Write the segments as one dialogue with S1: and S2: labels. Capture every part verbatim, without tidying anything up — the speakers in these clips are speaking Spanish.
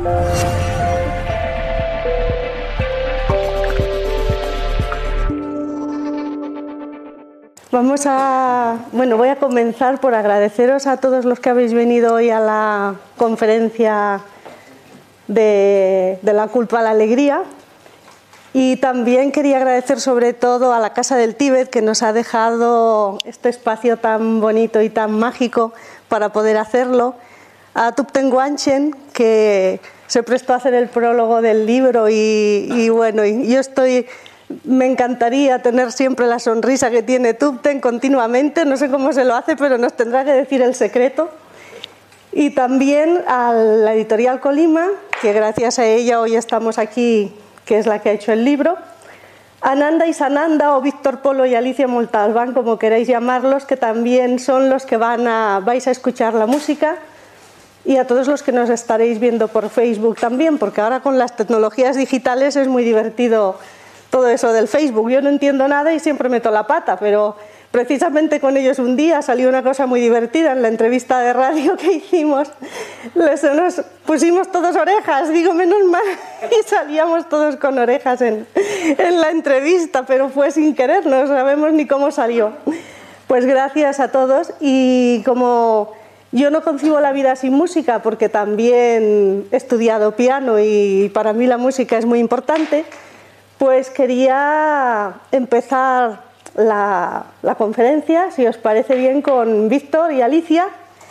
S1: Vamos a, bueno, voy a comenzar por agradeceros a todos los que habéis venido hoy a la conferencia de, de la culpa a la alegría, y también quería agradecer sobre todo a la Casa del Tíbet, que nos ha dejado este espacio tan bonito y tan mágico para poder hacerlo, a Thupten Wanchen, que se prestó a hacer el prólogo del libro, y, y bueno, y yo estoy... Me encantaría tener siempre la sonrisa que tiene Thupten continuamente, no sé cómo se lo hace, pero nos tendrá que decir el secreto. Y también a la editorial Colima, que gracias a ella hoy estamos aquí, que es la que ha hecho el libro. A Nanda y Sananda, o Víctor Polo y Alicia Montalbán, como queráis llamarlos, que también son los que van a, vais a escuchar la música. Y a todos los que nos estaréis viendo por Facebook también, porque ahora con las tecnologías digitales es muy divertido todo eso del Facebook. Yo no entiendo nada y siempre meto la pata, pero precisamente con ellos un día salió una cosa muy divertida en la entrevista de radio que hicimos. Les, nos pusimos todos orejas, digo, menos mal, y salíamos todos con orejas en, en la entrevista, pero fue sin querer, no sabemos ni cómo salió. Pues gracias a todos, y como yo no concibo la vida sin música, porque también he estudiado piano y para mí la música es muy importante, pues quería empezar la, la conferencia, si os parece bien, con Víctor y Alicia.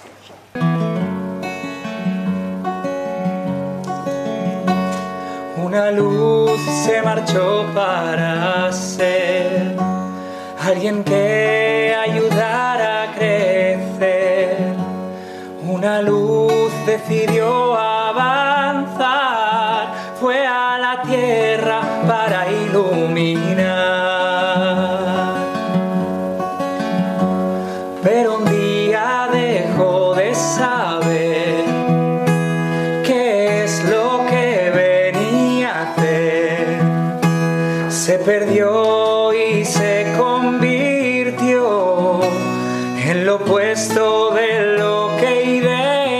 S2: Una luz se marchó para ser alguien que ayudara a crecer. Una luz decidió avanzar, fue a la tierra para iluminar. Pero un día dejó de saber qué es lo que venía a hacer. Se perdió y se convirtió en lo opuesto de lo que ideó.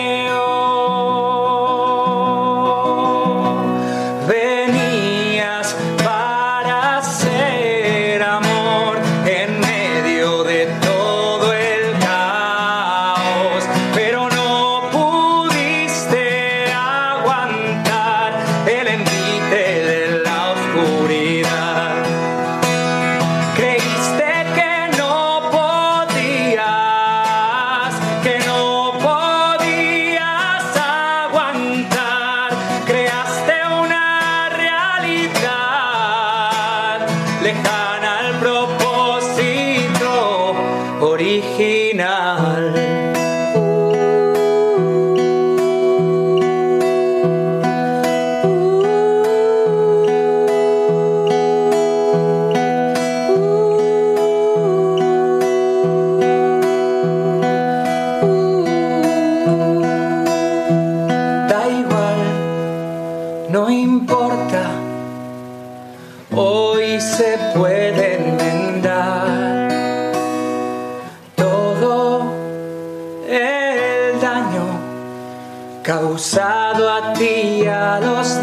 S2: Causado a ti y a los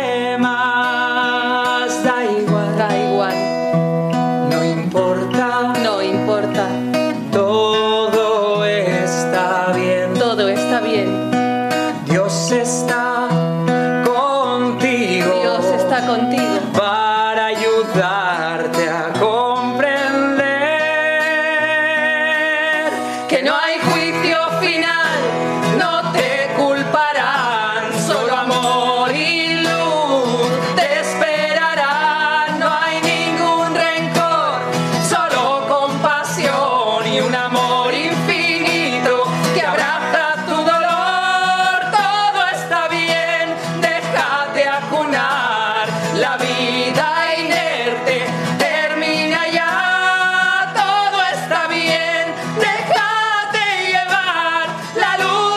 S2: demás, da igual,
S3: da igual,
S2: no importa,
S3: no importa,
S2: todo está bien,
S3: todo está bien,
S2: Dios está contigo,
S3: Dios está contigo,
S2: para ayudarte a comprender que no hay juicio final, no te
S4: La luz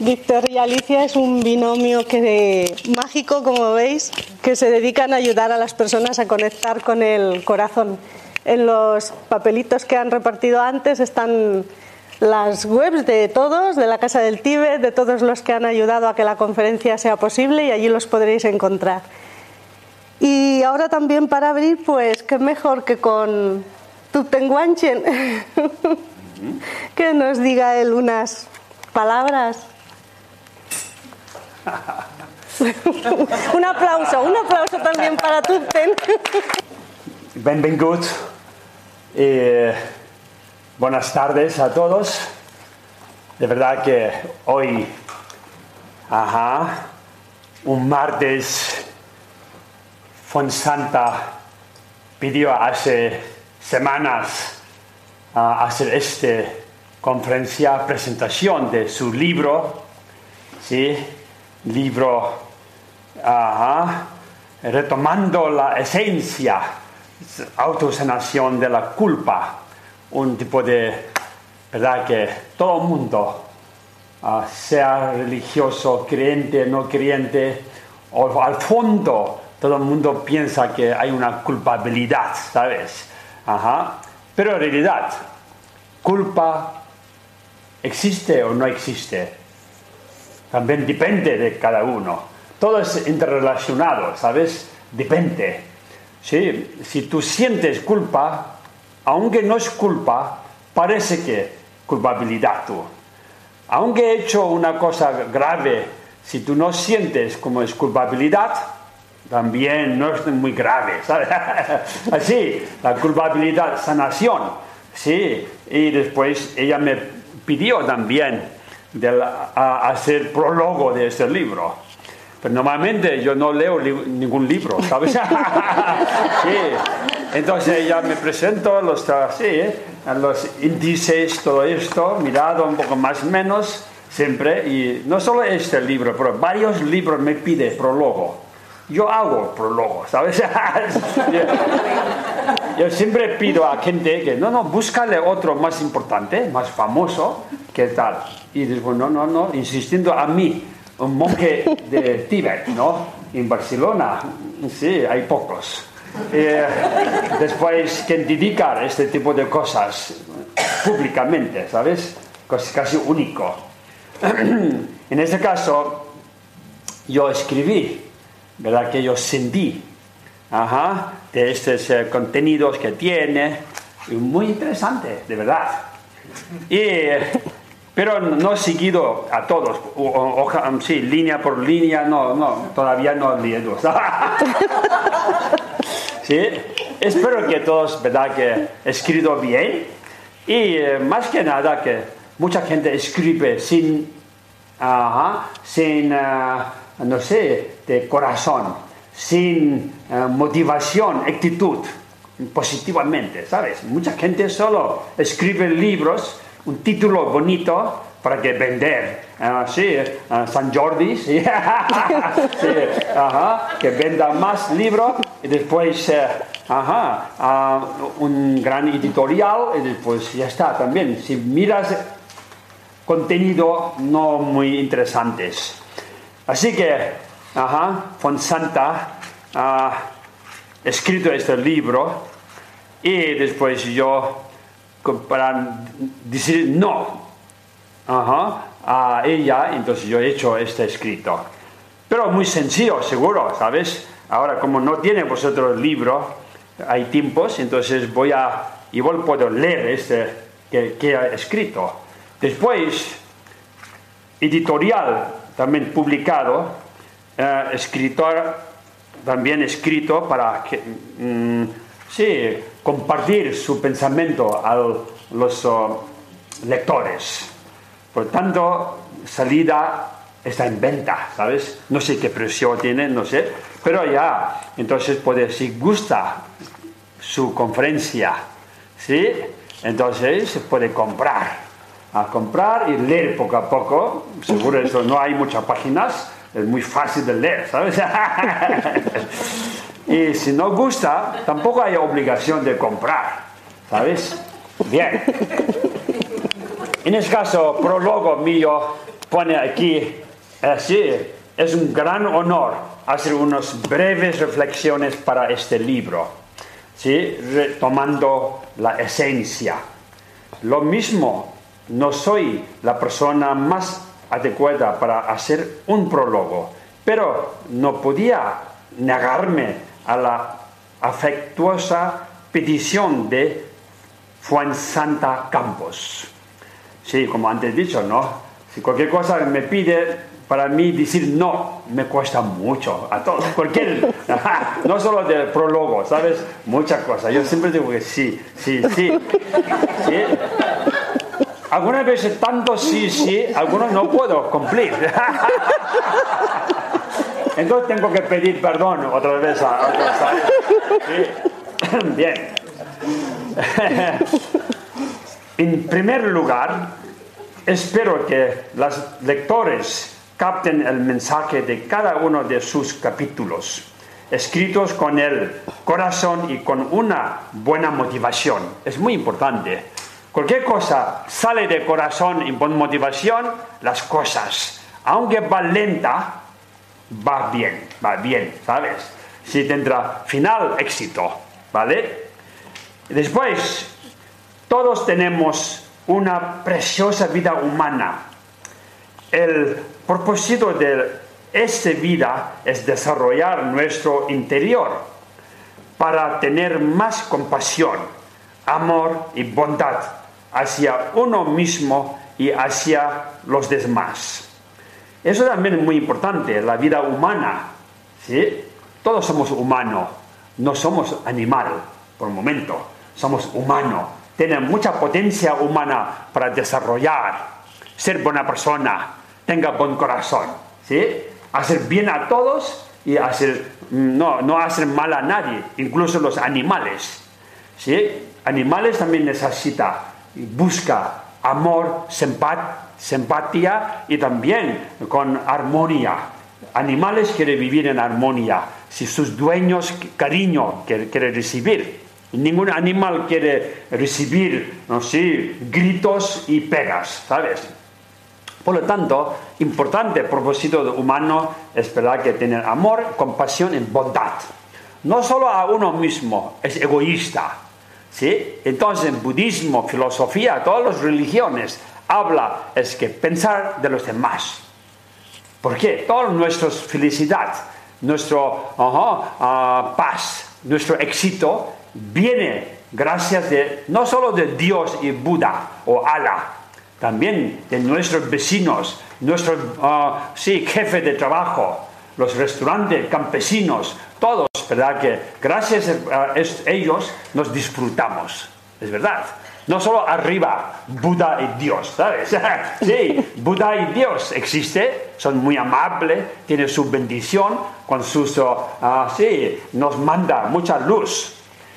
S1: Víctor y Alicia es un binomio que, mágico, como veis, que se dedican a ayudar a las personas a conectar con el corazón. En los papelitos que han repartido antes están las webs de todos, de la Casa del Tíbet, de todos los que han ayudado a que la conferencia sea posible, y allí los podréis encontrar. Y ahora también, para abrir, pues qué mejor que con Thupten Wanchen, que nos diga él unas palabras. Un aplauso, un aplauso también para Thupten.
S4: Benvingut. Eh, buenas tardes a todos. De verdad que hoy, ajá, un martes, Fonsanta pidió hace semanas uh, hacer esta conferencia, presentación de su libro, ¿sí? Libro, ajá, retomando la esencia, autosanación de la culpa, un tipo de, verdad que todo el mundo, uh, sea religioso, creyente, no creyente, o al fondo todo el mundo piensa que hay una culpabilidad, ¿sabes? Ajá. Pero en realidad, culpa existe o no existe, también depende de cada uno. Todo es interrelacionado, ¿sabes? Depende. ¿Sí? Si tú sientes culpa, aunque no es culpa, parece que culpabilidad tú. Aunque he hecho una cosa grave, si tú no sientes como es culpabilidad, también no es muy grave, ¿sabes? Así, la culpabilidad, sanación, ¿sí? Y después ella me pidió también de la, a hacer prólogo de este libro. Pero normalmente yo no leo li ningún libro, ¿sabes? Sí. Entonces ella me presentó los, sí, los índices, todo esto, mirado un poco más o menos, siempre. Y no solo este libro, pero varios libros me pide prólogo. Yo hago prólogo, ¿sabes? yo, yo siempre pido a gente que, no, no, búscale otro más importante, más famoso, ¿qué tal? Y después, no, no, no, insistiendo a mí, un monje de Tíbet, ¿no? En Barcelona, sí, hay pocos. Eh, después, que dedicar este tipo de cosas públicamente, ¿sabes? Casi, casi único. En este caso, yo escribí, ¿verdad? Que yo sentí, ajá, de estos uh, contenidos que tiene, muy interesante, de verdad. Y, pero no he seguido a todos, o, o, o, sí, línea por línea, no, no, todavía no he leído. Sí, espero que todos, ¿verdad? Que he escrito bien, y eh, más que nada que mucha gente escribe sin, ajá, sin, uh, no sé, de corazón, sin uh, motivación, actitud, positivamente, ¿sabes? Mucha gente solo escribe libros, un título bonito para que vender, uh, sí, uh, San Jordi, sí, sí, ajá, que venda más libros, y después, uh, ajá, uh, un gran editorial, y después ya está también. Si miras contenido no muy interesantes. Así que, ajá, Fonsanta ha escrito este libro, y después yo, para decir no, ajá, a ella, entonces yo he hecho este escrito. Pero muy sencillo, seguro, ¿sabes? Ahora, como no tiene vosotros el libro, hay tiempos, entonces voy a, igual puedo leer este que, que he escrito. Después, editorial, también publicado, Uh, escritor también escrito para que, mm, sí, compartir su pensamiento a los uh, lectores. Por tanto, salida está en venta, ¿sabes? No sé qué precio tiene, no sé, pero ya, entonces puede, si gusta su conferencia, ¿sí? Entonces se puede comprar, a comprar y leer poco a poco. Seguro eso, no hay muchas páginas. Es muy fácil de leer, ¿sabes? Y si no gusta, tampoco hay obligación de comprar, ¿sabes? Bien. En este caso, prólogo mío, pone aquí, así, es un gran honor hacer unas breves reflexiones para este libro, ¿sí? Retomando la esencia. Lo mismo, no soy la persona más adecuada para hacer un prólogo, pero no podía negarme a la afectuosa petición de Fuensanta Campos. Sí, como antes he dicho, ¿no? Si cualquier cosa me pide, para mí decir no me cuesta mucho. A todos, cualquier, no solo del prólogo, ¿sabes? Muchas cosas. Yo siempre digo que sí, sí, sí. ¿Sí? Algunas veces tanto sí, sí, algunos no puedo cumplir. Entonces tengo que pedir perdón otra vez a otros, ¿sabes? Sí. Bien. En primer lugar, espero que los lectores capten el mensaje de cada uno de sus capítulos, escritos con el corazón y con una buena motivación. Es muy importante. Cualquier cosa sale de corazón y con motivación, las cosas, aunque va lenta, va bien, va bien, ¿sabes? Si tendrá final éxito, ¿vale? Después, todos tenemos una preciosa vida humana. El propósito de esta vida es desarrollar nuestro interior para tener más compasión, amor y bondad hacia uno mismo y hacia los demás. Eso también es muy importante, la vida humana, ¿sí? Todos somos humanos, no somos animal, por el momento, somos humanos. Tienen mucha potencia humana para desarrollar, ser buena persona, tenga buen corazón, ¿sí? Hacer bien a todos y hacer, no, no hacer mal a nadie, incluso los animales, ¿sí? Animales también necesitan, busca amor, simpatía y también con armonía. Animales quieren vivir en armonía, si sus dueños cariño quieren quiere recibir. Ningún animal quiere recibir, no sé, gritos y pegas, ¿sabes? Por lo tanto, importante propósito humano es verdad que tener amor, compasión y bondad. No solo a uno mismo, es egoísta, ¿sí? Entonces, en budismo, filosofía, todas las religiones, habla es que pensar de los demás. ¿Por qué? Toda nuestra felicidad, nuestra uh, uh, paz, nuestro éxito viene gracias de, no solo de Dios y Buda o Allah, también de nuestros vecinos, nuestros uh, sí, jefes de trabajo, los restaurantes, campesinos, todos, ¿verdad? Que gracias a ellos nos disfrutamos, es verdad. No solo arriba, Buda y Dios, ¿sabes? Sí, Buda y Dios existe, son muy amables, tienen su bendición, con sus, uh, sí, nos manda mucha luz.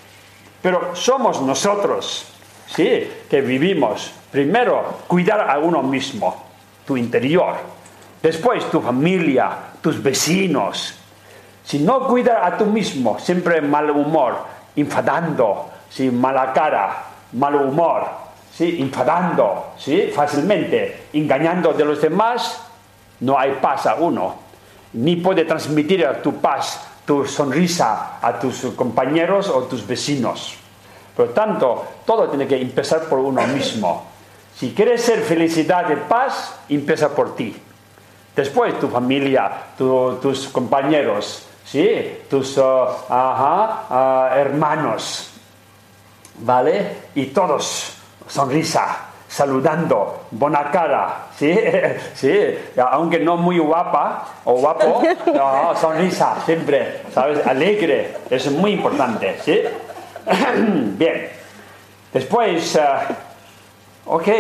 S4: Pero somos nosotros, ¿sí? Que vivimos. Primero, cuidar a uno mismo, tu interior. Después, tu familia, tus vecinos. Si no cuidas a tú mismo, siempre mal humor, enfadando, ¿sí? Mala cara, mal humor, ¿sí? Enfadando, ¿sí? Fácilmente, engañando de los demás, no hay paz a uno. Ni puede transmitir tu paz, tu sonrisa a tus compañeros o tus vecinos. Por lo tanto, todo tiene que empezar por uno mismo. Si quieres ser felicidad y paz, empieza por ti. Después tu familia, tu, tus compañeros, ¿sí? Tus uh, ajá, uh, hermanos, ¿vale? Y todos, sonrisa, saludando, buena cara, ¿sí? Sí, aunque no muy guapa o guapo, no, sonrisa, siempre, ¿sabes? Alegre, es muy importante, ¿sí? Bien, después, uh, ok,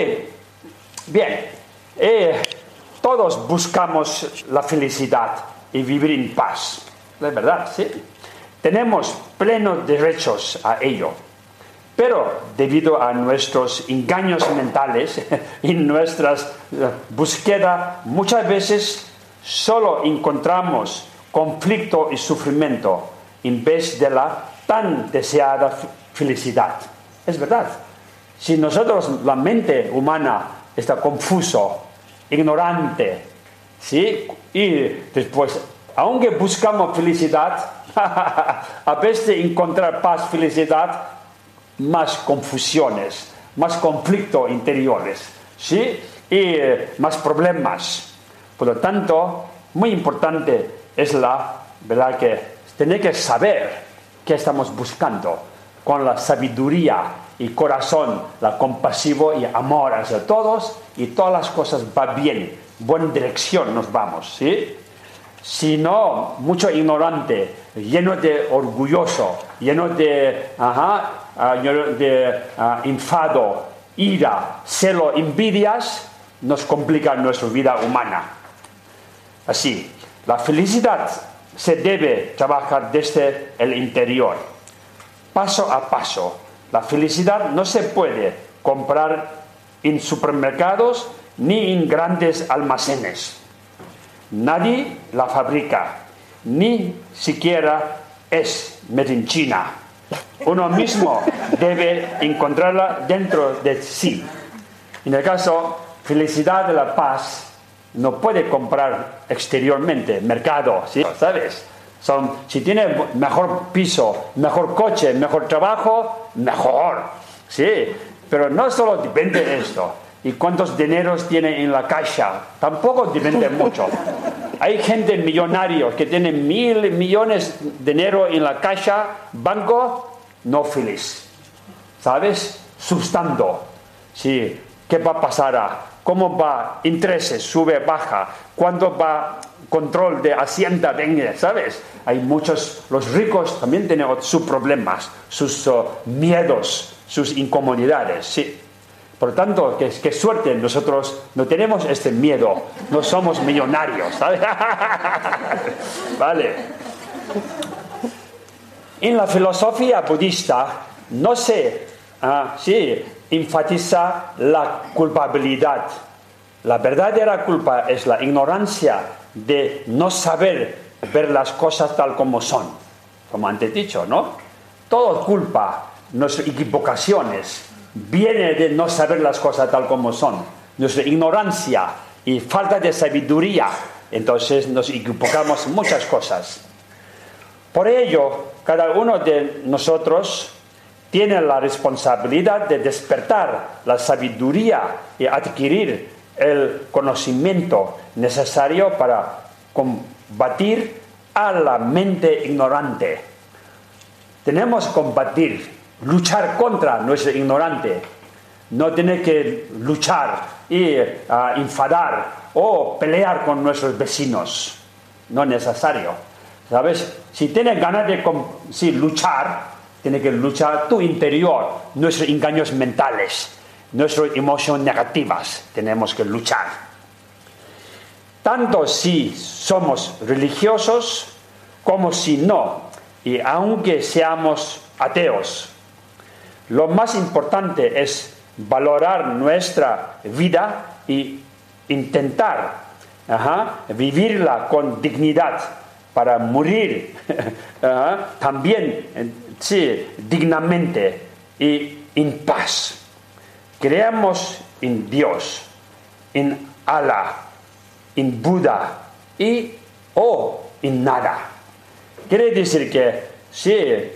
S4: bien, eh, todos buscamos la felicidad y vivir en paz, es verdad, ¿sí? Tenemos plenos derechos a ello. Pero debido a nuestros engaños mentales y nuestras búsquedas, muchas veces solo encontramos conflicto y sufrimiento en vez de la tan deseada felicidad. Es verdad. Si nosotros, la mente humana está confuso, ignorante, ¿sí? Y después, aunque buscamos felicidad, a veces de encontrar paz, felicidad, más confusiones, más conflictos interiores, ¿sí? Y eh, más problemas. Por lo tanto, muy importante es la, ¿verdad?, que tener que saber qué estamos buscando con la sabiduría y corazón, la compasivo y amor hacia todos, y todas las cosas van bien, buena dirección nos vamos, ¿sí? Si no, mucho ignorante, lleno de orgulloso, lleno de, ajá, uh, lleno de uh, enfado, ira, celo, envidias, nos complica nuestra vida humana. Así, la felicidad se debe trabajar desde el interior, paso a paso. La felicidad no se puede comprar en supermercados ni en grandes almacenes. Nadie la fabrica, ni siquiera es made in China. Uno mismo debe encontrarla dentro de sí. En el caso, felicidad de la paz no puede comprar exteriormente, mercado, ¿sí? ¿Sabes? Son, si tiene mejor piso, mejor coche, mejor trabajo, mejor, ¿sí? Pero no solo depende de esto. ¿Y cuántos dineros tiene en la caja? Tampoco depende mucho. Hay gente millonarios que tiene mil millones de dinero en la caja, banco, no feliz. ¿Sabes? Sustando. Sí. ¿Qué va a pasar? ¿Cómo va? Intereses, sube, baja. ¿Cuándo va? Control de hacienda, venga, ¿sabes? Hay muchos, los ricos también tienen sus problemas, sus uh, miedos, sus incomodidades, sí. Por lo tanto, qué, qué suerte, nosotros no tenemos este miedo, no somos millonarios, ¿sabes? Vale. En la filosofía budista no se uh, sí, enfatiza la culpabilidad. La verdadera culpa es la ignorancia de no saber ver las cosas tal como son, como antes dicho, ¿no? Todo culpa, nuestras equivocaciones, viene de no saber las cosas tal como son. Nuestra ignorancia y falta de sabiduría, entonces nos equivocamos en muchas cosas. Por ello, cada uno de nosotros tiene la responsabilidad de despertar la sabiduría y adquirir el conocimiento necesario para combatir a la mente ignorante. Tenemos que combatir, luchar contra nuestro ignorante. No tener que luchar y uh, enfadar o pelear con nuestros vecinos. No es necesario. ¿Sabes? Si tienes ganas de sí, luchar, tienes que luchar tu interior, nuestros engaños mentales, nuestras emociones negativas. Tenemos que luchar. Tanto si somos religiosos como si no, y aunque seamos ateos. Lo más importante es valorar nuestra vida y intentar ajá, vivirla con dignidad para morir ajá, también sí, dignamente y en paz. Creemos en Dios, en Allah, en Buda y o en nada. Quiere decir que sí,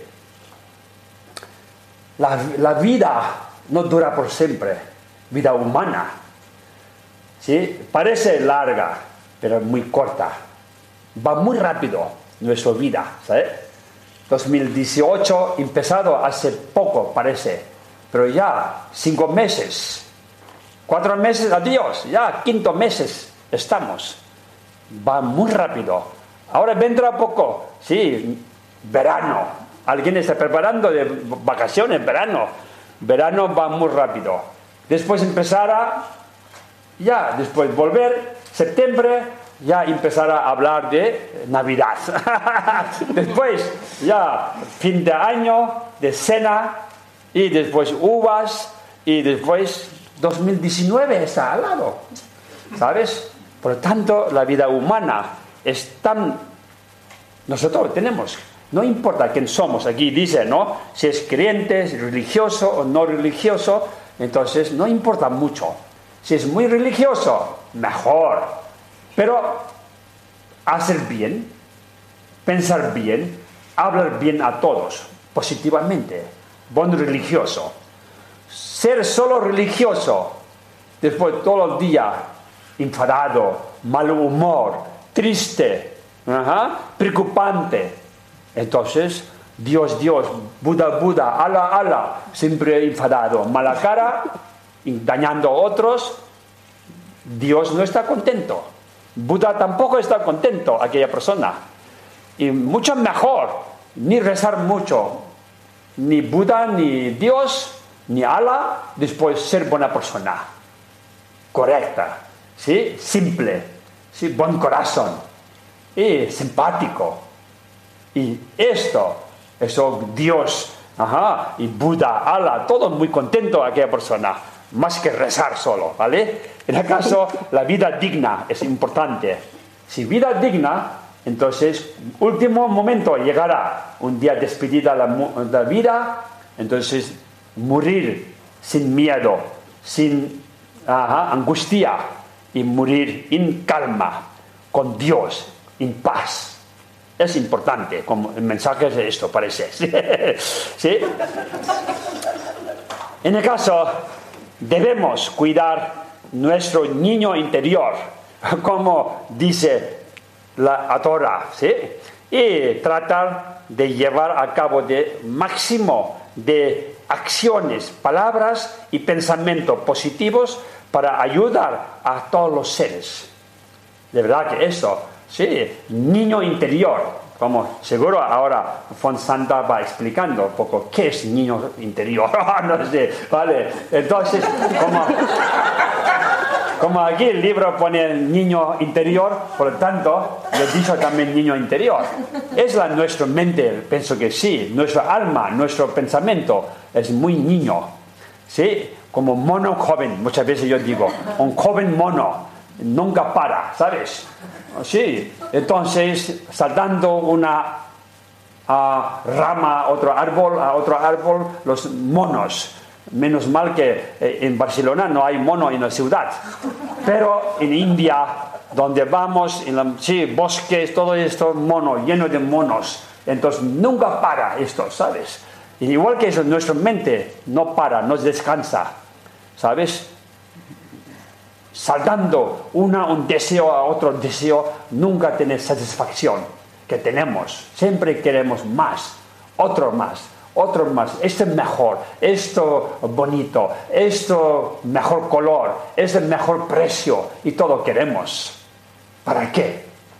S4: la, la vida no dura por siempre, vida humana. ¿Sí? Parece larga, pero muy corta. Va muy rápido nuestra vida, ¿sabes? dos mil dieciocho empezado hace poco, parece, pero ya cinco meses, cuatro meses, adiós, ya quinto meses estamos. Va muy rápido. Ahora vendrá poco, sí, verano. Alguien está preparando de vacaciones, verano. Verano va muy rápido. Después empezará, ya, después volver, septiembre, ya empezará a hablar de Navidad. Después, ya, fin de año, de cena, y después uvas, y después dos mil diecinueve está al lado. ¿Sabes? Por lo tanto, la vida humana es tan... Nosotros tenemos... No importa quién somos, aquí dice, ¿no? Si es creyente, si es religioso o no religioso, entonces no importa mucho. Si es muy religioso, mejor. Pero hacer bien, pensar bien, hablar bien a todos, positivamente, buen religioso. Ser solo religioso, después todo el día enfadado, mal humor, triste, ajá, preocupante. Entonces, Dios, Dios, Buda, Buda, Allah, Allah, siempre enfadado, mala cara, dañando a otros. Dios no está contento. Buda tampoco está contento, aquella persona. Y mucho mejor, ni rezar mucho, ni Buda, ni Dios, ni Allah, después ser buena persona. Correcta, ¿sí? Simple, ¿sí? Buen corazón, y simpático. Y esto, eso Dios, ajá, y Buda, Allah, todo muy contento aquella persona, más que rezar solo, ¿vale? En el caso, la vida digna es importante. Si vida digna, entonces, último momento llegará, un día despedida la, la vida, entonces morir sin miedo, sin ajá, angustia, y morir en calma, con Dios, en paz. Es importante, como el mensaje es esto, parece. ¿Sí? En el caso, debemos cuidar nuestro niño interior, como dice la Torah, ¿sí? Y tratar de llevar a cabo el máximo de acciones, palabras y pensamientos positivos para ayudar a todos los seres. De verdad que eso, sí, niño interior, como seguro ahora Fonsanta va explicando un poco qué es niño interior, no sé, vale, entonces, como, como aquí el libro pone el niño interior, por lo tanto, yo he dicho también niño interior, es la nuestra mente, pienso que sí, nuestra alma, nuestro pensamiento es muy niño, sí, como mono joven, muchas veces yo digo, un joven mono, nunca para, ¿sabes? Sí, entonces saltando una uh, rama a otro árbol, a otro árbol, los monos. Menos mal que eh, en Barcelona no hay mono en la ciudad, pero en India, donde vamos, en la, sí, bosques, todo esto, mono, lleno de monos. Entonces nunca para esto, ¿sabes? Y igual que eso, nuestra mente no para, no descansa, ¿sabes? Saltando una, un deseo a otro deseo, nunca tiene satisfacción que tenemos. Siempre queremos más, otro más, otro más. Este mejor, esto bonito, esto mejor color, este mejor precio y todo queremos. ¿Para qué?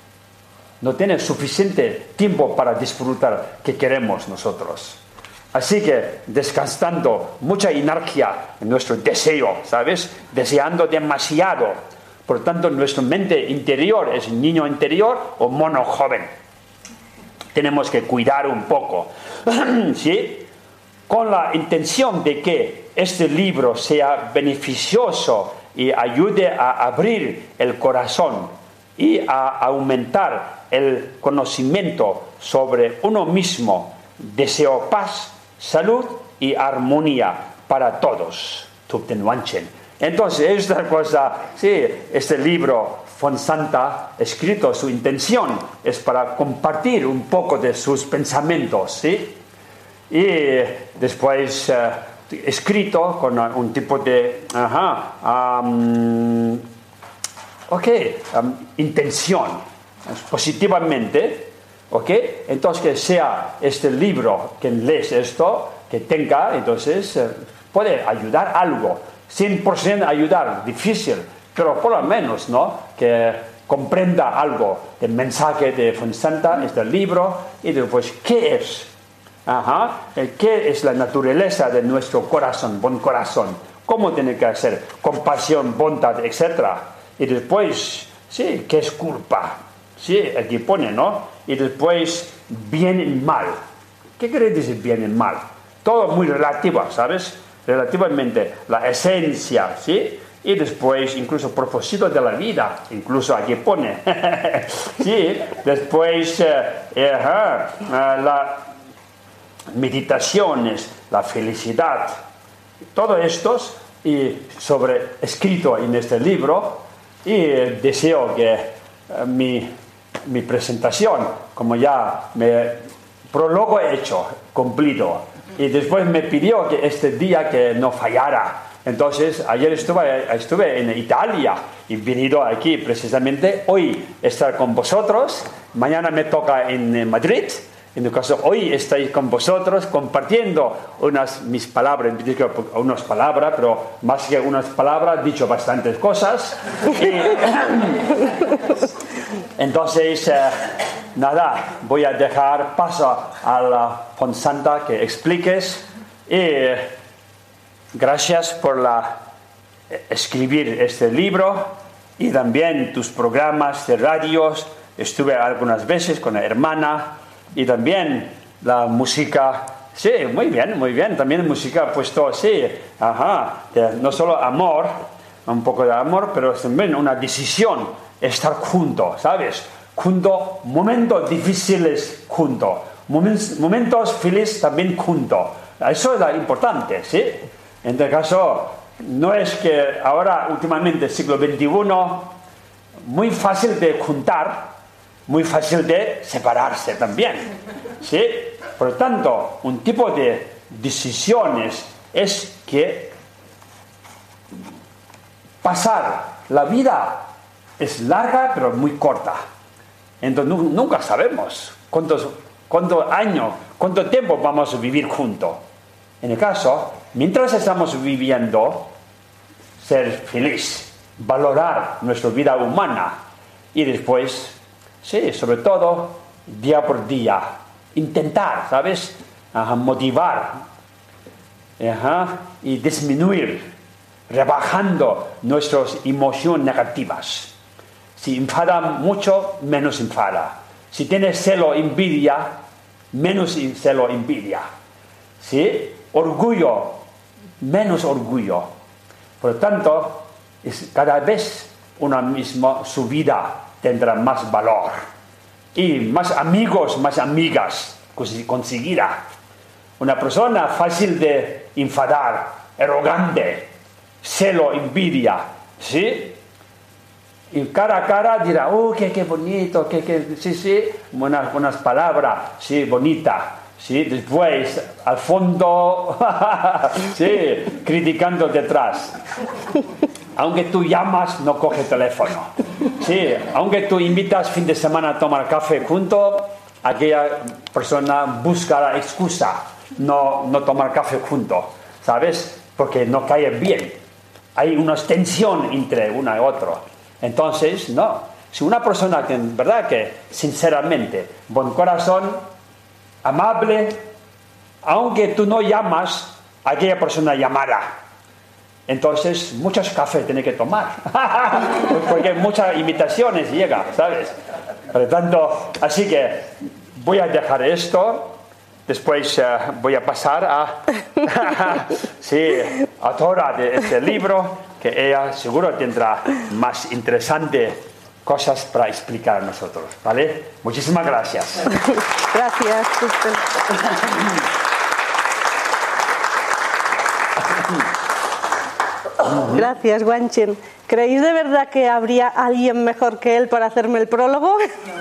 S4: No tiene suficiente tiempo para disfrutar que queremos nosotros. Así que descansando mucha energía en nuestro deseo, ¿sabes? Deseando demasiado. Por lo tanto, nuestra mente interior es niño interior o mono joven. Tenemos que cuidar un poco, ¿sí? Con la intención de que este libro sea beneficioso y ayude a abrir el corazón y a aumentar el conocimiento sobre uno mismo. Deseo paz, salud y armonía para todos. Entonces, esta cosa, sí, este libro Fonsanta escrito, su intención es para compartir un poco de sus pensamientos, ¿sí? Y después uh, escrito con un tipo de ajá, um, ok, um, intención, positivamente. ¿Ok? Entonces que sea este libro, quien lees esto, que tenga, entonces eh, puede ayudar algo, cien por ciento ayudar, difícil, pero por lo menos, ¿no? Que comprenda algo del mensaje de Fonsanta, este libro, y después, ¿qué es? Ajá, ¿qué es la naturaleza de nuestro corazón, buen corazón? ¿Cómo tiene que ser? Compasión, bondad, etcétera. Y después, sí, ¿qué es culpa? Sí, aquí pone, ¿no? Y después, bien y mal. ¿Qué quiere decir bien y mal? Todo muy relativo, ¿sabes? Relativamente, la esencia, ¿sí? Y después, incluso propósito de la vida, incluso aquí pone. Sí, después, eh, eh, uh, la meditaciones, la felicidad. Todo esto, y sobre, escrito en este libro, y deseo que eh, mi, mi presentación, como ya me prólogo hecho, cumplido, y después me pidió que este día que no fallara. Entonces, ayer estuve, estuve en Italia y venido aquí precisamente hoy estar con vosotros. Mañana me toca en Madrid. En el caso, hoy estoy con vosotros compartiendo unas mis palabras, unas palabras, pero más que unas palabras, he dicho bastantes cosas. Y, entonces, eh, nada, voy a dejar paso a la Fonsanta que expliques. Y gracias por la, escribir este libro y también tus programas de radios. Estuve algunas veces con la hermana. Y también la música, sí, muy bien, muy bien. También música puesto, sí, ajá, de, no solo amor, un poco de amor, pero también una decisión, estar juntos, ¿sabes? Juntos, momentos difíciles juntos, momentos, momentos felices también juntos. Eso es lo importante, ¿sí? En este caso, no es que ahora, últimamente, siglo veintiuno, muy fácil de juntar, muy fácil de separarse también, ¿sí? Por lo tanto, un tipo de decisiones es que pasar la vida es larga pero muy corta. Entonces nunca sabemos cuántos, cuántos años, cuánto tiempo vamos a vivir juntos. En el caso, mientras estamos viviendo, ser feliz, valorar nuestra vida humana y después, sí, sobre todo, día por día, intentar, ¿sabes? Ajá, motivar, ajá, y disminuir, rebajando nuestras emociones negativas. Si enfada mucho, menos enfada. Si tienes celo, envidia, menos celo, envidia. ¿Sí? Orgullo, menos orgullo. Por lo tanto, es cada vez una misma subida tendrá más valor y más amigos, más amigas conseguirá. Una persona fácil de enfadar, arrogante, celo, envidia, ¿sí? Y cara a cara dirá, oh, qué, qué bonito, qué, qué, sí, sí, buenas, buenas palabras, sí, bonita, sí, después, al fondo, sí, criticando detrás. Aunque tú llamas, no coge el teléfono. Sí, aunque tú invitas fin de semana a tomar café junto, aquella persona busca la excusa, no, no tomar café junto, ¿sabes? Porque no cae bien. Hay una tensión entre uno y otro. Entonces, no. Si una persona que en verdad que, sinceramente, buen corazón, amable, aunque tú no llamas, aquella persona llamará. Entonces, muchos cafés tiene que tomar. Porque muchas invitaciones llegan, ¿sabes? Por lo tanto, así que voy a dejar esto. Después uh, voy a pasar a, sí, autora de este libro, que ella seguro tendrá más interesantes cosas para explicar a nosotros, ¿vale? Muchísimas gracias.
S1: Gracias. Gracias, Guanchen. ¿Creéis de verdad que habría alguien mejor que él para hacerme el prólogo?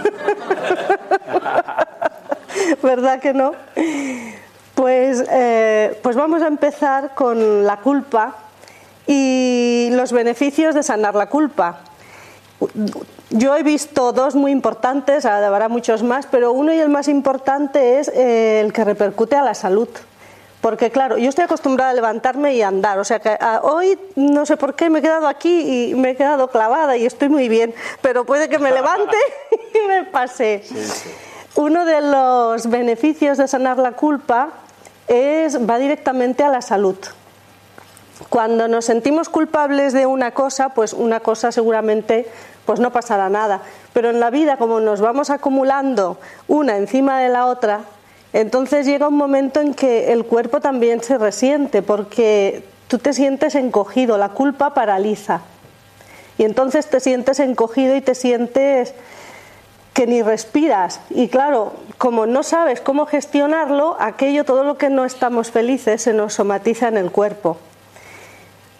S1: ¿Verdad que no? Pues, eh, pues vamos a empezar con la culpa y los beneficios de sanar la culpa. Yo he visto dos muy importantes, habrá muchos más, pero uno y el más importante es eh, el que repercute a la salud. Porque claro, yo estoy acostumbrada a levantarme y a andar, o sea que a, hoy no sé por qué me he quedado aquí y me he quedado clavada y estoy muy bien, pero puede que me levante y me pase. Sí, sí. Uno de los beneficios de sanar la culpa es, va directamente a la salud. Cuando nos sentimos culpables de una cosa, pues una cosa seguramente pues no pasará nada. Pero en la vida, como nos vamos acumulando una encima de la otra, entonces llega un momento en que el cuerpo también se resiente, porque tú te sientes encogido, la culpa paraliza. Y entonces te sientes encogido y te sientes que ni respiras. Y claro, como no sabes cómo gestionarlo, aquello, todo lo que no estamos felices, se nos somatiza en el cuerpo.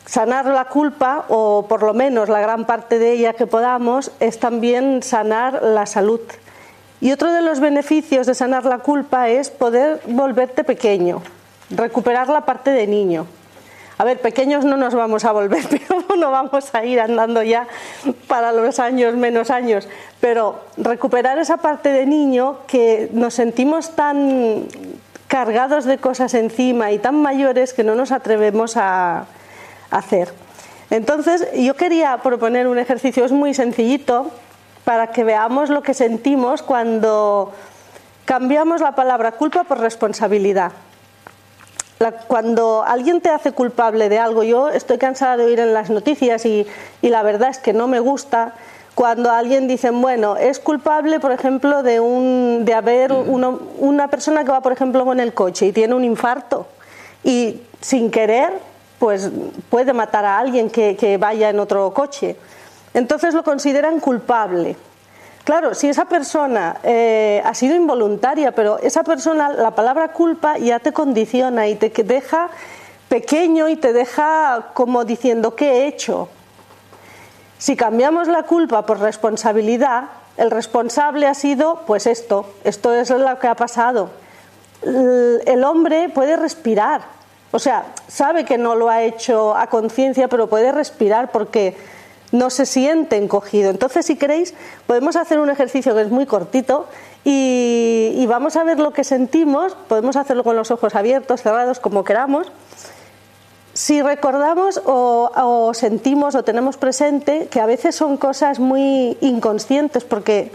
S1: sanar la culpa, o por lo menos la gran parte de ella que podamos, es también sanar la salud. Y otro de los beneficios de sanar la culpa es poder volverte pequeño, recuperar la parte de niño. A ver, pequeños no nos vamos a volver, pero no vamos a ir andando ya para los años menos años. Pero recuperar esa parte de niño que nos sentimos tan cargados de cosas encima y tan mayores que no nos atrevemos a, a hacer. Entonces, yo quería proponer un ejercicio, es muy sencillito, para que veamos lo que sentimos cuando cambiamos la palabra culpa por responsabilidad. La, cuando alguien te hace culpable de algo, yo estoy cansada de oír en las noticias y, y la verdad es que no me gusta cuando alguien dice, bueno, es culpable, por ejemplo, de, un, de haber uno, una persona que va, por ejemplo, con el coche y tiene un infarto y sin querer, pues puede matar a alguien que, que vaya en otro coche. Entonces lo consideran culpable. Claro, si esa persona eh, ha sido involuntaria, pero esa persona, la palabra culpa ya te condiciona y te deja pequeño y te deja como diciendo, ¿qué he hecho? Si cambiamos la culpa por responsabilidad, el responsable ha sido, pues esto, esto es lo que ha pasado. El hombre puede respirar, o sea, sabe que no lo ha hecho a conciencia, pero puede respirar porque no se siente encogido. Entonces, si queréis, podemos hacer un ejercicio que es muy cortito y, y vamos a ver lo que sentimos. Podemos hacerlo con los ojos abiertos, cerrados, como queramos. Si recordamos o, o sentimos o tenemos presente que a veces son cosas muy inconscientes, porque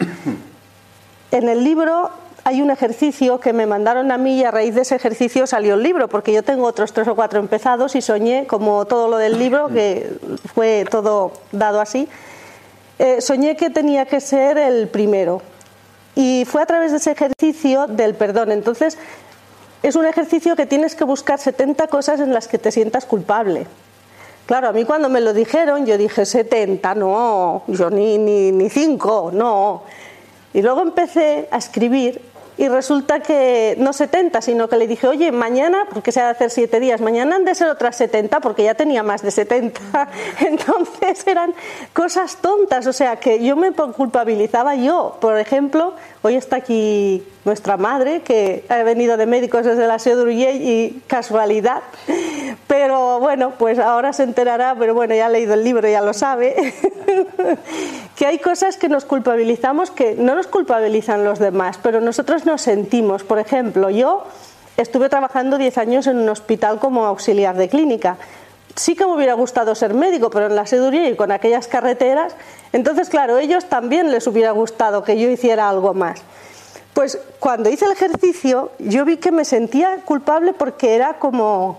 S1: en el libro hay un ejercicio que me mandaron a mí y a raíz de ese ejercicio salió el libro, porque yo tengo otros tres o cuatro empezados y soñé, como todo lo del libro, que fue todo dado así, eh, soñé que tenía que ser el primero. Y fue a través de ese ejercicio del perdón. Entonces, es un ejercicio que tienes que buscar setenta cosas en las que te sientas culpable. Claro, a mí cuando me lo dijeron, yo dije setenta, no, yo ni, ni, ni cinco, no. Y luego empecé a escribir y resulta que no setenta, sino que le dije, oye, mañana, porque se ha de hacer siete días, mañana han de ser otras setenta, porque ya tenía más de setenta. Entonces eran cosas tontas, o sea, que yo me culpabilizaba yo. Por ejemplo, hoy está aquí nuestra madre, que ha venido de médicos desde la Seu d'Urgell y casualidad. Pero bueno, pues ahora se enterará, pero bueno, ya ha leído el libro, ya lo sabe, que hay cosas que nos culpabilizamos que no nos culpabilizan los demás, pero nosotros nos sentimos. Por ejemplo, yo estuve trabajando diez años en un hospital como auxiliar de clínica. Sí que me hubiera gustado ser médico, pero en la Seu d'Urgell y con aquellas carreteras, entonces claro, a ellos también les hubiera gustado que yo hiciera algo más. Pues cuando hice el ejercicio, yo vi que me sentía culpable porque era como...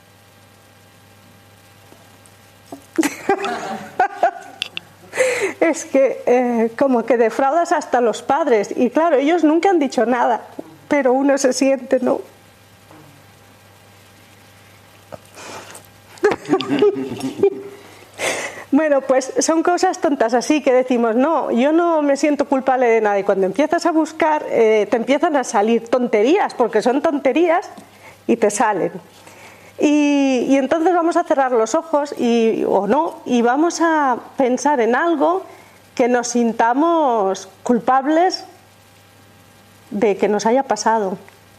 S1: es que eh, como que defraudas hasta los padres y claro, ellos nunca han dicho nada, pero uno se siente, ¿no? Bueno, pues son cosas tontas así que decimos, no, yo no me siento culpable de nada, y cuando empiezas a buscar eh, te empiezan a salir tonterías, porque son tonterías y te salen. Y, y entonces vamos a cerrar los ojos y, o no, y vamos a pensar en algo que nos sintamos culpables de que nos haya pasado.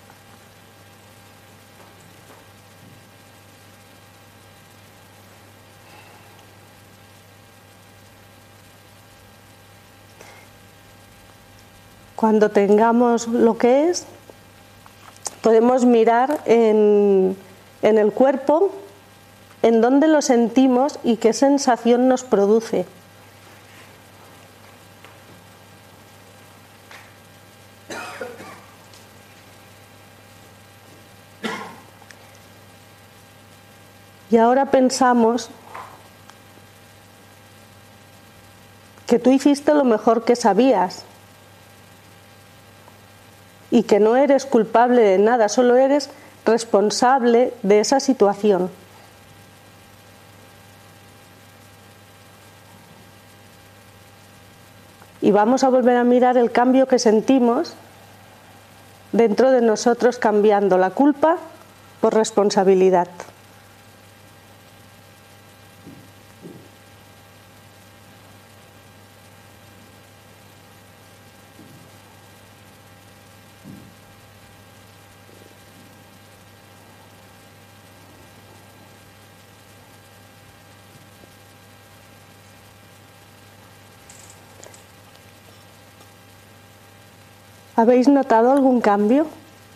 S1: Cuando tengamos lo que es, podemos mirar en... en el cuerpo, en dónde lo sentimos y qué sensación nos produce. Y ahora pensamos que tú hiciste lo mejor que sabías y que no eres culpable de nada, solo eres responsable de esa situación. Y vamos a volver a mirar el cambio que sentimos dentro de nosotros, cambiando la culpa por responsabilidad. ¿Habéis notado algún cambio?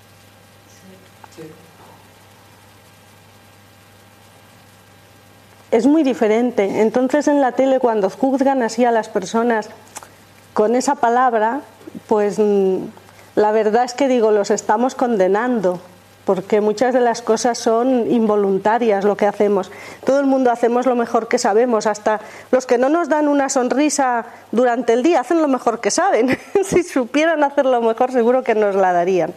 S1: Es muy diferente. Entonces en la tele, cuando juzgan así a las personas con esa palabra, pues la verdad es que digo, los estamos condenando, porque muchas de las cosas son involuntarias lo que hacemos. Todo el mundo hacemos lo mejor que sabemos, hasta los que no nos dan una sonrisa durante el día hacen lo mejor que saben. Si supieran hacerlo mejor, seguro que nos la darían.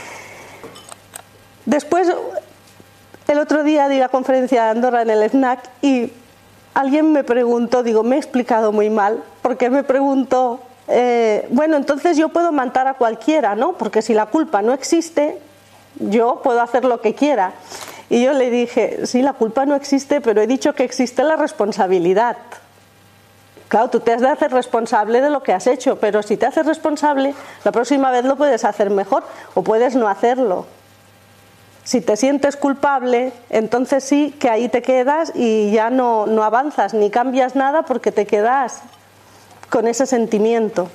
S1: Después, el otro día di la conferencia de Andorra en el FNAC y alguien me preguntó, digo, me he explicado muy mal, porque me preguntó, eh, bueno, entonces yo puedo matar a cualquiera, ¿no? Porque si la culpa no existe, yo puedo hacer lo que quiera. Y yo le dije, sí, la culpa no existe, pero he dicho que existe la responsabilidad. Claro, tú te has de hacer responsable de lo que has hecho, pero si te haces responsable, la próxima vez lo puedes hacer mejor o puedes no hacerlo. Si te sientes culpable, entonces sí que ahí te quedas y ya no, no avanzas ni cambias nada porque te quedas con ese sentimiento.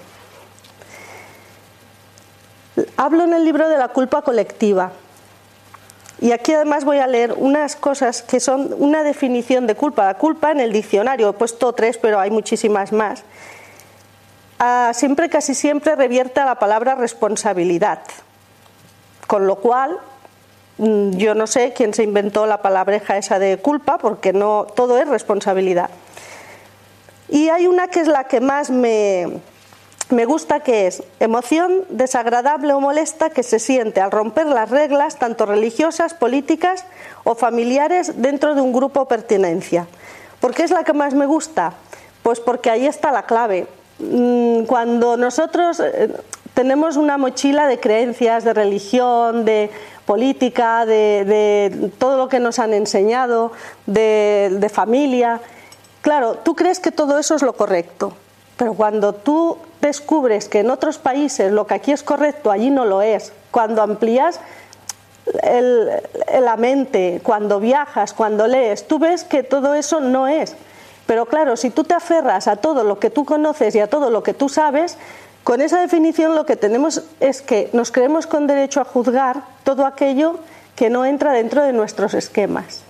S1: Hablo en el libro de la culpa colectiva y aquí además voy a leer unas cosas que son una definición de culpa. La culpa en el diccionario, he puesto tres pero hay muchísimas más, ah, siempre, casi siempre revierte a la palabra responsabilidad, con lo cual yo no sé quién se inventó la palabreja esa de culpa, porque no todo es responsabilidad. Y hay una que es la que más me, me gusta, que es emoción desagradable o molesta que se siente al romper las reglas, tanto religiosas, políticas o familiares, dentro de un grupo o pertenencia. ¿Por qué es la que más me gusta? Pues porque ahí está la clave. Cuando nosotros tenemos una mochila de creencias, de religión, de política, de, de todo lo que nos han enseñado, de, de familia. Claro, tú crees que todo eso es lo correcto, pero cuando tú descubres que en otros países lo que aquí es correcto, allí no lo es, cuando amplías el, la mente, cuando viajas, cuando lees, tú ves que todo eso no es. Pero claro, si tú te aferras a todo lo que tú conoces y a todo lo que tú sabes, con esa definición lo que tenemos es que nos creemos con derecho a juzgar todo aquello que no entra dentro de nuestros esquemas.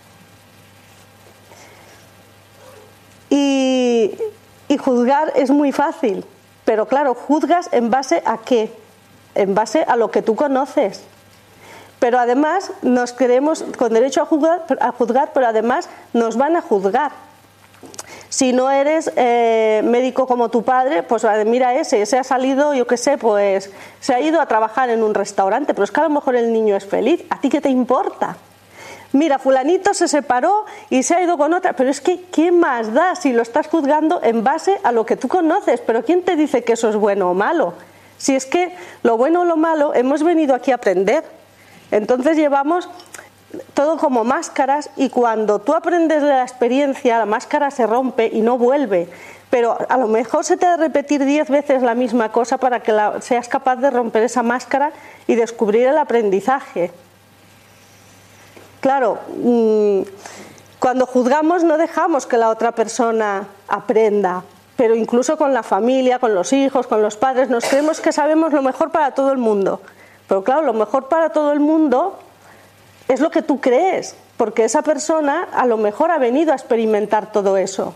S1: Y, y juzgar es muy fácil, pero claro, juzgas en base a qué, en base a lo que tú conoces. Pero además nos creemos con derecho a juzgar, a juzgar pero además nos van a juzgar. Si no eres eh, médico como tu padre, pues mira ese, ese ha salido, yo qué sé, pues se ha ido a trabajar en un restaurante, pero es que a lo mejor el niño es feliz, ¿a ti qué te importa? Mira, fulanito se separó y se ha ido con otra, pero es que ¿qué más da si lo estás juzgando en base a lo que tú conoces? Pero ¿quién te dice que eso es bueno o malo? Si es que lo bueno o lo malo hemos venido aquí a aprender, entonces llevamos todo como máscaras y cuando tú aprendes de la experiencia la máscara se rompe y no vuelve, pero a lo mejor se te ha de repetir diez veces la misma cosa para que la, seas capaz de romper esa máscara y descubrir el aprendizaje. Claro, mmm, cuando juzgamos no dejamos que la otra persona aprenda, pero incluso con la familia, con los hijos, con los padres, nos creemos que sabemos lo mejor para todo el mundo, pero claro, lo mejor para todo el mundo es lo que tú crees, porque esa persona a lo mejor ha venido a experimentar todo eso.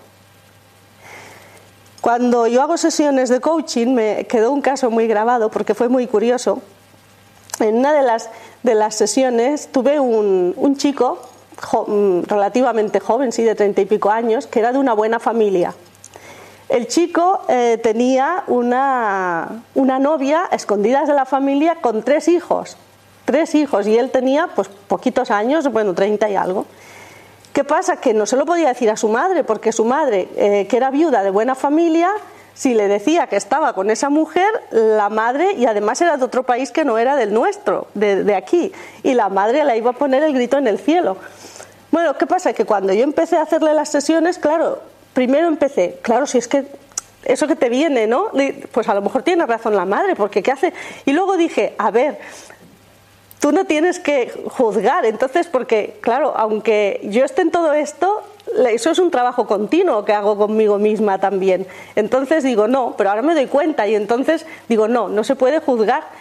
S1: Cuando yo hago sesiones de coaching me quedó un caso muy grabado porque fue muy curioso. En una de las, de las sesiones tuve un, un chico jo, relativamente joven, sí, de treinta y pico años, que era de una buena familia. El chico eh, tenía una, una novia a escondidas de la familia con tres hijos. Tres hijos y él tenía pues poquitos años, bueno, treinta y algo. ¿Qué pasa? Que no se lo podía decir a su madre, porque su madre, eh, que era viuda de buena familia, si le decía que estaba con esa mujer, la madre, y además era de otro país que no era del nuestro, de, de aquí, y la madre le iba a poner el grito en el cielo. Bueno, ¿qué pasa? Que cuando yo empecé a hacerle las sesiones, claro, primero empecé, claro, si es que eso que te viene, ¿no? Pues a lo mejor tiene razón la madre, porque ¿qué hace? Y luego dije, a ver, tú no tienes que juzgar, entonces, porque, claro, aunque yo esté en todo esto, eso es un trabajo continuo que hago conmigo misma también. Entonces digo, no, pero ahora me doy cuenta y entonces digo, no, no se puede juzgar.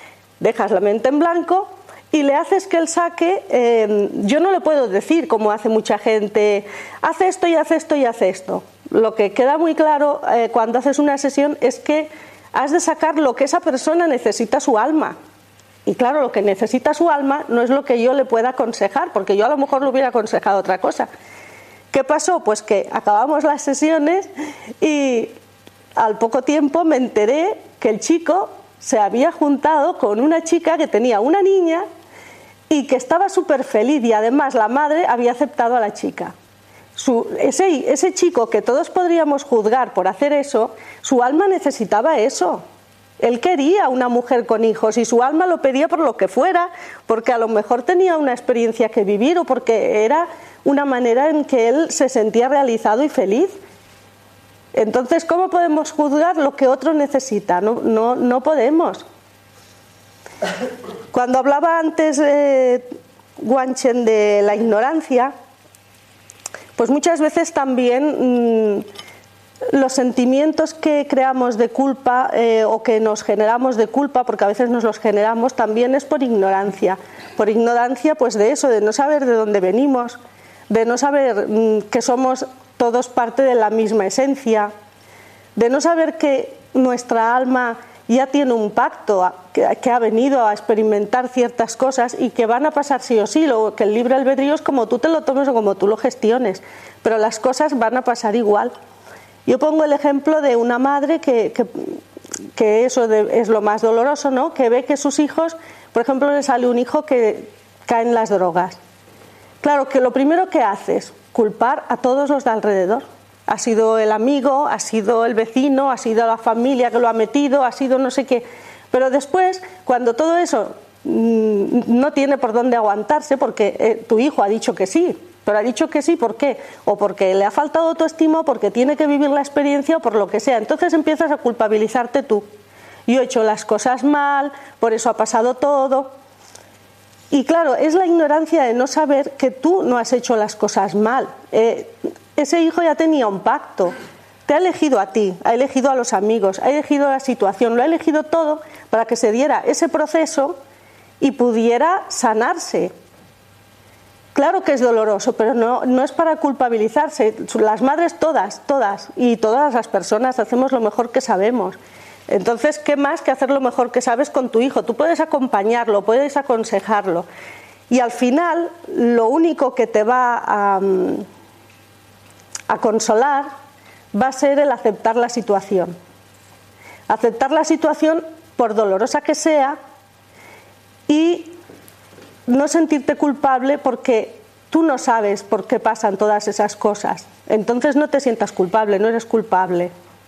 S1: dejas la mente en blanco y le haces que él saque, eh, yo no le puedo decir, como hace mucha gente, haz esto y haz esto y haz esto. Lo que queda muy claro eh, cuando haces una sesión es que has de sacar lo que esa persona necesita su alma. Y claro, lo que necesita su alma no es lo que yo le pueda aconsejar, porque yo a lo mejor le hubiera aconsejado otra cosa. ¿Qué pasó? Pues que acabamos las sesiones y al poco tiempo me enteré que el chico se había juntado con una chica que tenía una niña y que estaba súper feliz, y además la madre había aceptado a la chica. Su, ese, ese chico que todos podríamos juzgar por hacer eso, su alma necesitaba eso. Él quería una mujer con hijos y su alma lo pedía por lo que fuera, porque a lo mejor tenía una experiencia que vivir o porque era una manera en que él se sentía realizado y feliz. Entonces, ¿cómo podemos juzgar lo que otro necesita? No, no, no podemos. Cuando hablaba antes eh, Guanchen de la ignorancia, pues muchas veces también mmm, los sentimientos que creamos de culpa eh, o que nos generamos de culpa, porque a veces nos los generamos, también es por ignorancia. Por ignorancia, pues de eso, de no saber de dónde venimos, de no saber mmm, que somos todos parte de la misma esencia, de no saber que nuestra alma ya tiene un pacto, que, que ha venido a experimentar ciertas cosas y que van a pasar sí o sí, lo, que el libre albedrío es como tú te lo tomes o como tú lo gestiones, pero las cosas van a pasar igual. Yo pongo el ejemplo de una madre que, que, que eso de, es lo más doloroso, ¿no? Que ve que sus hijos, por ejemplo, le sale un hijo que cae en las drogas. Claro, que lo primero que hace es culpar a todos los de alrededor. Ha sido el amigo, ha sido el vecino, ha sido la familia que lo ha metido, ha sido no sé qué. Pero después, cuando todo eso mmm, no tiene por dónde aguantarse, porque eh, tu hijo ha dicho que sí, pero ha dicho que sí, ¿por qué? O porque le ha faltado autoestima, o porque tiene que vivir la experiencia, o por lo que sea. Entonces empiezas a culpabilizarte tú. Yo he hecho las cosas mal, por eso ha pasado todo. Y claro, es la ignorancia de no saber que tú no has hecho las cosas mal. Eh, ese hijo ya tenía un pacto. Te ha elegido a ti, ha elegido a los amigos, ha elegido la situación, lo ha elegido todo para que se diera ese proceso y pudiera sanarse. Claro que es doloroso, pero no, no es para culpabilizarse. Las madres todas, todas, y todas las personas hacemos lo mejor que sabemos. Entonces, ¿qué más que hacer lo mejor que sabes con tu hijo? Tú puedes acompañarlo, puedes aconsejarlo. Y al final, lo único que te va a, a consolar va a ser el aceptar la situación. Aceptar la situación, por dolorosa que sea, y no sentirte culpable porque tú no sabes por qué pasan todas esas cosas. Entonces no te sientas culpable, no eres culpable.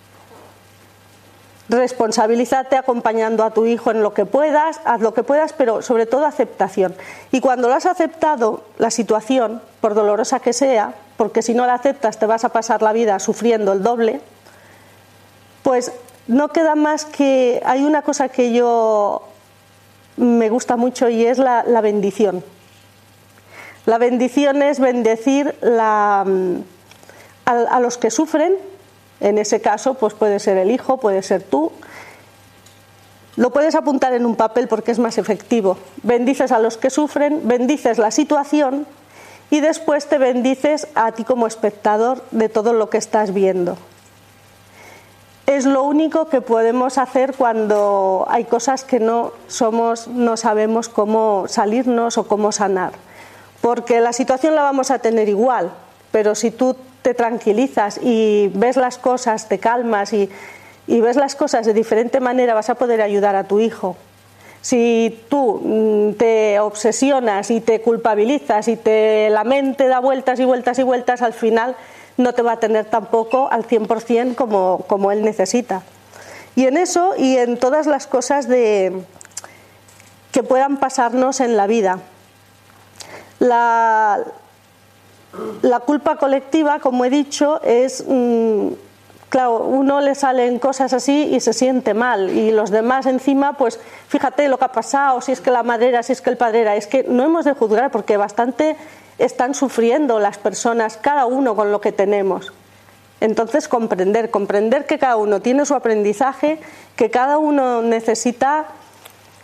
S1: Responsabilízate acompañando a tu hijo en lo que puedas, haz lo que puedas, pero sobre todo aceptación. Y cuando lo has aceptado, la situación, por dolorosa que sea, porque si no la aceptas te vas a pasar la vida sufriendo el doble, pues no queda más que... Hay una cosa que yo me gusta mucho y es la, la bendición. La bendición es bendecir la, a, a los que sufren. En ese caso, pues puede ser el hijo, puede ser tú. Lo puedes apuntar en un papel porque es más efectivo. Bendices a los que sufren, bendices la situación y después te bendices a ti como espectador de todo lo que estás viendo. Es lo único que podemos hacer cuando hay cosas que no somos, no sabemos cómo salirnos o cómo sanar. Porque la situación la vamos a tener igual, pero si tú te tranquilizas y ves las cosas, te calmas y, y ves las cosas de diferente manera, vas a poder ayudar a tu hijo. Si tú te obsesionas y te culpabilizas y te, la mente da vueltas y vueltas y vueltas, al final no te va a tener tampoco al cien por cien como, como él necesita. Y en eso y en todas las cosas de, que puedan pasarnos en la vida. La... La culpa colectiva, como he dicho, es, mmm, claro, uno le salen cosas así y se siente mal, y los demás encima, pues fíjate lo que ha pasado, si es que la madera, si es que el padre era, es que no hemos de juzgar porque bastante están sufriendo las personas, cada uno con lo que tenemos. Entonces comprender, comprender que cada uno tiene su aprendizaje, que cada uno necesita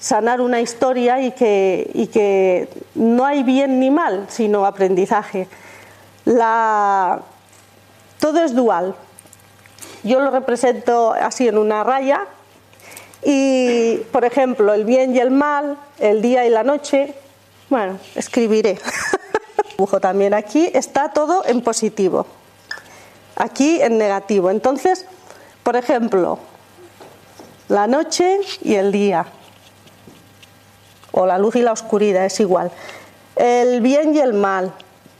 S1: sanar una historia y que, y que no hay bien ni mal, sino aprendizaje. La, todo es dual. Yo lo represento así en una raya y, por ejemplo, el bien y el mal, el día y la noche, bueno, escribiré. Dibujo también. Aquí está todo en positivo, aquí en negativo. Entonces, por ejemplo, la noche y el día, o la luz y la oscuridad, es igual. El bien y el mal.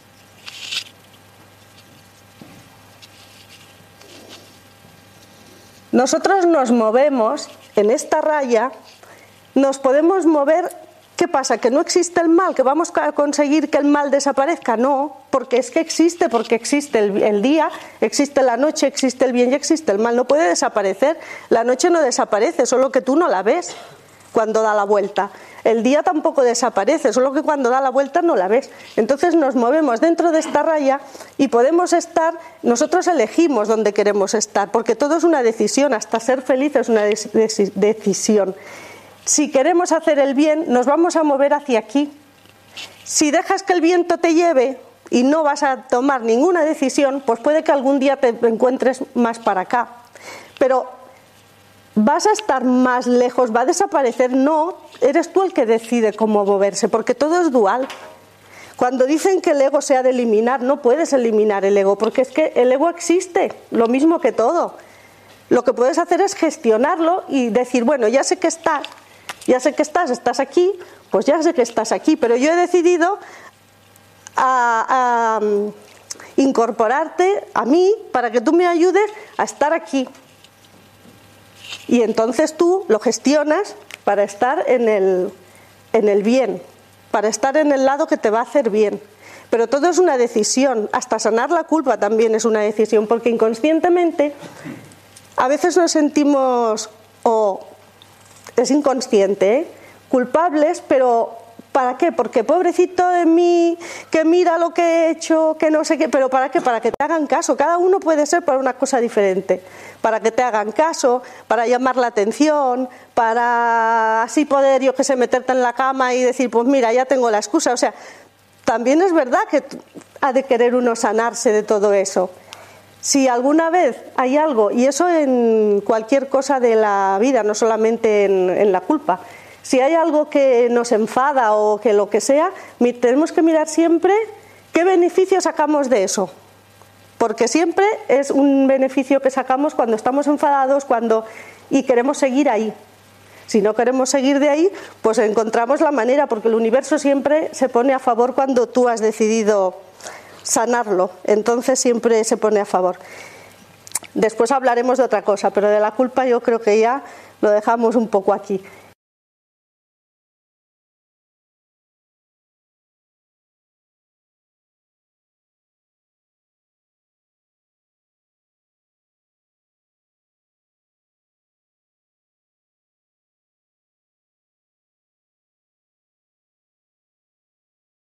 S1: Nosotros nos movemos en esta raya, nos podemos mover. ¿Qué pasa? ¿Que no existe el mal? ¿Que vamos a conseguir que el mal desaparezca? No, porque es que existe, porque existe el, el día, existe la noche, existe el bien y existe el mal. No puede desaparecer. La noche no desaparece, solo que tú no la ves cuando da la vuelta. El día tampoco desaparece, solo que cuando da la vuelta no la ves. Entonces nos movemos dentro de esta raya y podemos estar, nosotros elegimos dónde queremos estar, porque todo es una decisión, hasta ser feliz es una decisión. Si queremos hacer el bien, nos vamos a mover hacia aquí. Si dejas que el viento te lleve y no vas a tomar ninguna decisión, pues puede que algún día te encuentres más para acá. Pero vas a estar más lejos, va a desaparecer. No, eres tú el que decide cómo moverse, porque todo es dual. Cuando dicen que el ego se ha de eliminar, no puedes eliminar el ego, porque es que el ego existe, lo mismo que todo. Lo que puedes hacer es gestionarlo y decir, bueno, ya sé que estás, ya sé que estás, estás aquí, pues ya sé que estás aquí, pero yo he decidido a, a incorporarte a mí para que tú me ayudes a estar aquí. Y entonces tú lo gestionas para estar en el, en el bien, para estar en el lado que te va a hacer bien. Pero todo es una decisión, hasta sanar la culpa también es una decisión, porque inconscientemente a veces nos sentimos, o es inconsciente, ¿eh? culpables, pero ¿para qué? Porque pobrecito de mí, que mira lo que he hecho, que no sé qué, pero ¿para qué? Para que te hagan caso. Cada uno puede ser para una cosa diferente. Para que te hagan caso, para llamar la atención, para así poder, yo que sé, meterte en la cama y decir, pues mira, ya tengo la excusa. O sea, también es verdad que ha de querer uno sanarse de todo eso. Si alguna vez hay algo, y eso en cualquier cosa de la vida, no solamente en, en la culpa, si hay algo que nos enfada o que lo que sea, tenemos que mirar siempre qué beneficio sacamos de eso. Porque siempre es un beneficio que sacamos cuando estamos enfadados cuando y queremos seguir ahí. Si no queremos seguir de ahí, pues encontramos la manera, porque el universo siempre se pone a favor cuando tú has decidido sanarlo, entonces siempre se pone a favor. Después hablaremos de otra cosa, pero de la culpa yo creo que ya lo dejamos un poco aquí.